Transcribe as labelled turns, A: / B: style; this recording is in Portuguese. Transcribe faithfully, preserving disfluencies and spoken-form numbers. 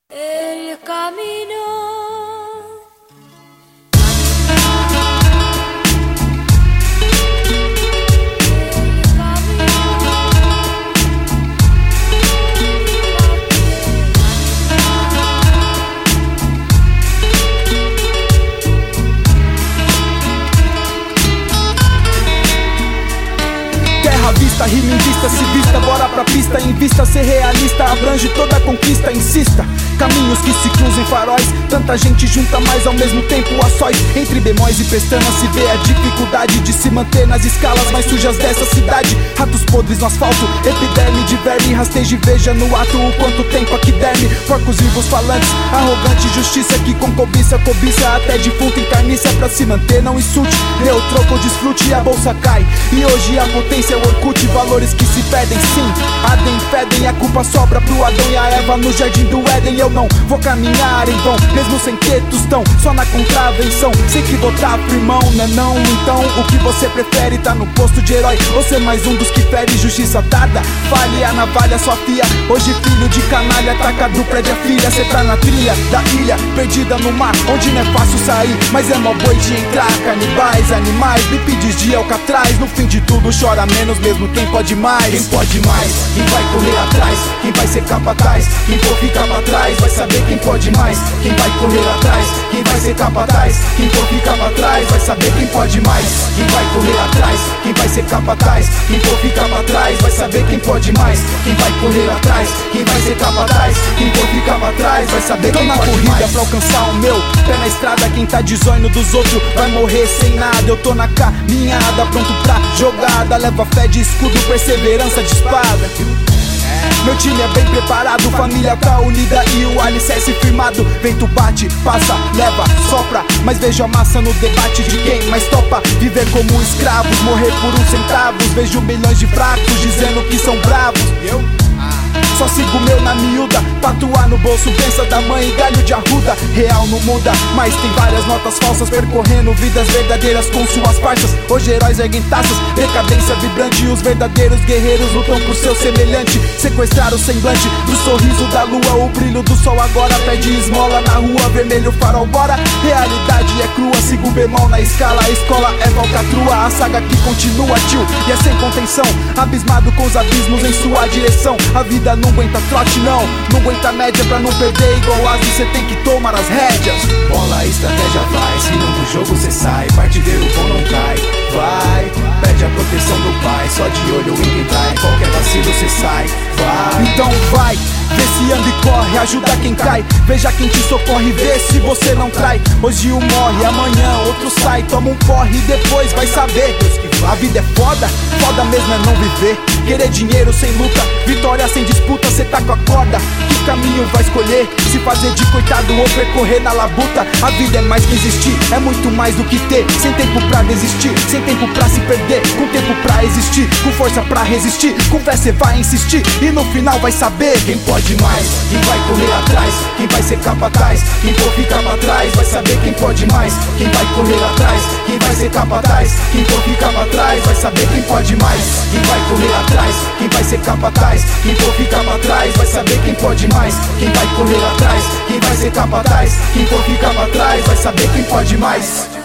A: El camino.
B: Vista, rima em vista, se vista, bora pra pista. Invista, ser realista, abrange toda a conquista. Insista, caminhos que se cruzem faróis. Tanta gente junta, mas ao mesmo tempo a sós. Entre bemóis e pestanas se vê a dificuldade de se manter nas escalas mais sujas dessa cidade. Ratos podres no asfalto, epiderme de verme. Rasteje, veja no ato o quanto tempo aqui derme. Porcos vivos falantes, arrogante justiça que com cobiça, cobiça até defunto encarniça. Pra se manter não insulte, dê o troco ou desfrute e a bolsa cai. E hoje a potência é o Orkut, valores que se pedem, sim, ardem, fedem. A culpa sobra pro Adão e a Eva no jardim do Éden. Eu não vou caminhar em vão, mesmo sem ter tostão, só na contravenção. Sei que votar pro irmão, né não? Então o que você prefere? Tá no posto de herói ou ser mais um dos que fere justiça tarda? Fale a navalha, sua fia. Hoje filho de canalha, taca do prédio a filha. Cê tá na trilha da ilha, perdida no mar, onde não é fácil sair, mas é mó boi de entrar. Canibais, animais, bípedes de Alcatraz. No fim de tudo chora menos, mesmo quem pode mais. Quem pode mais, quem vai correr atrás, quem vai ser capataz, quem for ficar pra trás, vai saber quem pode mais. Quem vai correr atrás, quem vai ser capataz, quem for ficar pra trás, vai saber quem pode mais. Quem vai correr atrás, quem vai ser capataz, quem for ficar pra trás, vai saber quem pode mais. Quem vai correr atrás, quem vai ser capataz, quem for ficar pra trás, vai saber quem pode mais. Tô na corrida pra alcançar o meu, pé na estrada, quem tá de zóio dos outros vai morrer sem nada. Eu tô na caminhada, pronto pra jogada, leva fé de escudo, perseverança de espada. Meu time é bem preparado, família tá unida e o alicerce firmado. Vento bate, passa, leva, sopra, mas vejo a massa no debate de quem mais topa viver como escravos, morrer por uns centavos. Vejo milhões de fracos dizendo que são bravos. Eu? Só sigo meu na miúda, tatuar no bolso, pensa da mãe e galho de arruda. Real não muda, mas tem várias notas falsas percorrendo vidas verdadeiras com suas farsas. Hoje heróis erguem taças, decadência vibrante. E os verdadeiros guerreiros lutam por seu semelhante. Sequestrar o semblante do sorriso da lua, o brilho do sol agora pede esmola na rua. Vermelho farol, bora, realidade é crua. Sigo bemol na escala, a escola é valcatrua. A saga que continua, tio, e é sem contenção. Abismado com os abismos em sua direção. A vida não aguenta trote não, não aguenta média pra não perder. Igual Asi, cê tem que tomar as rédeas.
C: Bola, estratégia vai, se não do jogo cê sai. Partideiro bom não cai, vai. Pede a proteção do pai, só de olho em quem trai. Qualquer vacilo cê sai, vai.
B: Então vai, vê se anda e corre, ajuda quem cai. Veja quem te socorre, vê se você não trai. Hoje um morre, amanhã outro sai. Toma um porre e depois vai saber. A vida é foda, foda mesmo é não viver. Querer dinheiro sem luta, vitória sem disputa, cê tá com a corda. Que caminho vai escolher? Se fazer de coitado ou percorrer na labuta? A vida é mais que existir, é muito mais do que ter. Sem tempo pra desistir, sem tempo pra se perder. Com tempo pra existir, com força pra resistir. Com fé cê vai insistir e no final vai saber
C: quem pode mais, quem vai correr atrás, quem vai ser capataz, quem for ficar pra trás, vai saber quem pode mais. Quem vai correr atrás, quem vai ser capataz, quem for ficar pra trás, vai saber quem pode mais. Quem vai correr atrás, quem vai ser capataz, quem for ficar pra trás, vai saber quem pode mais. Quem vai correr atrás, quem vai ser capataz, quem for ficar pra trás, vai saber quem pode mais.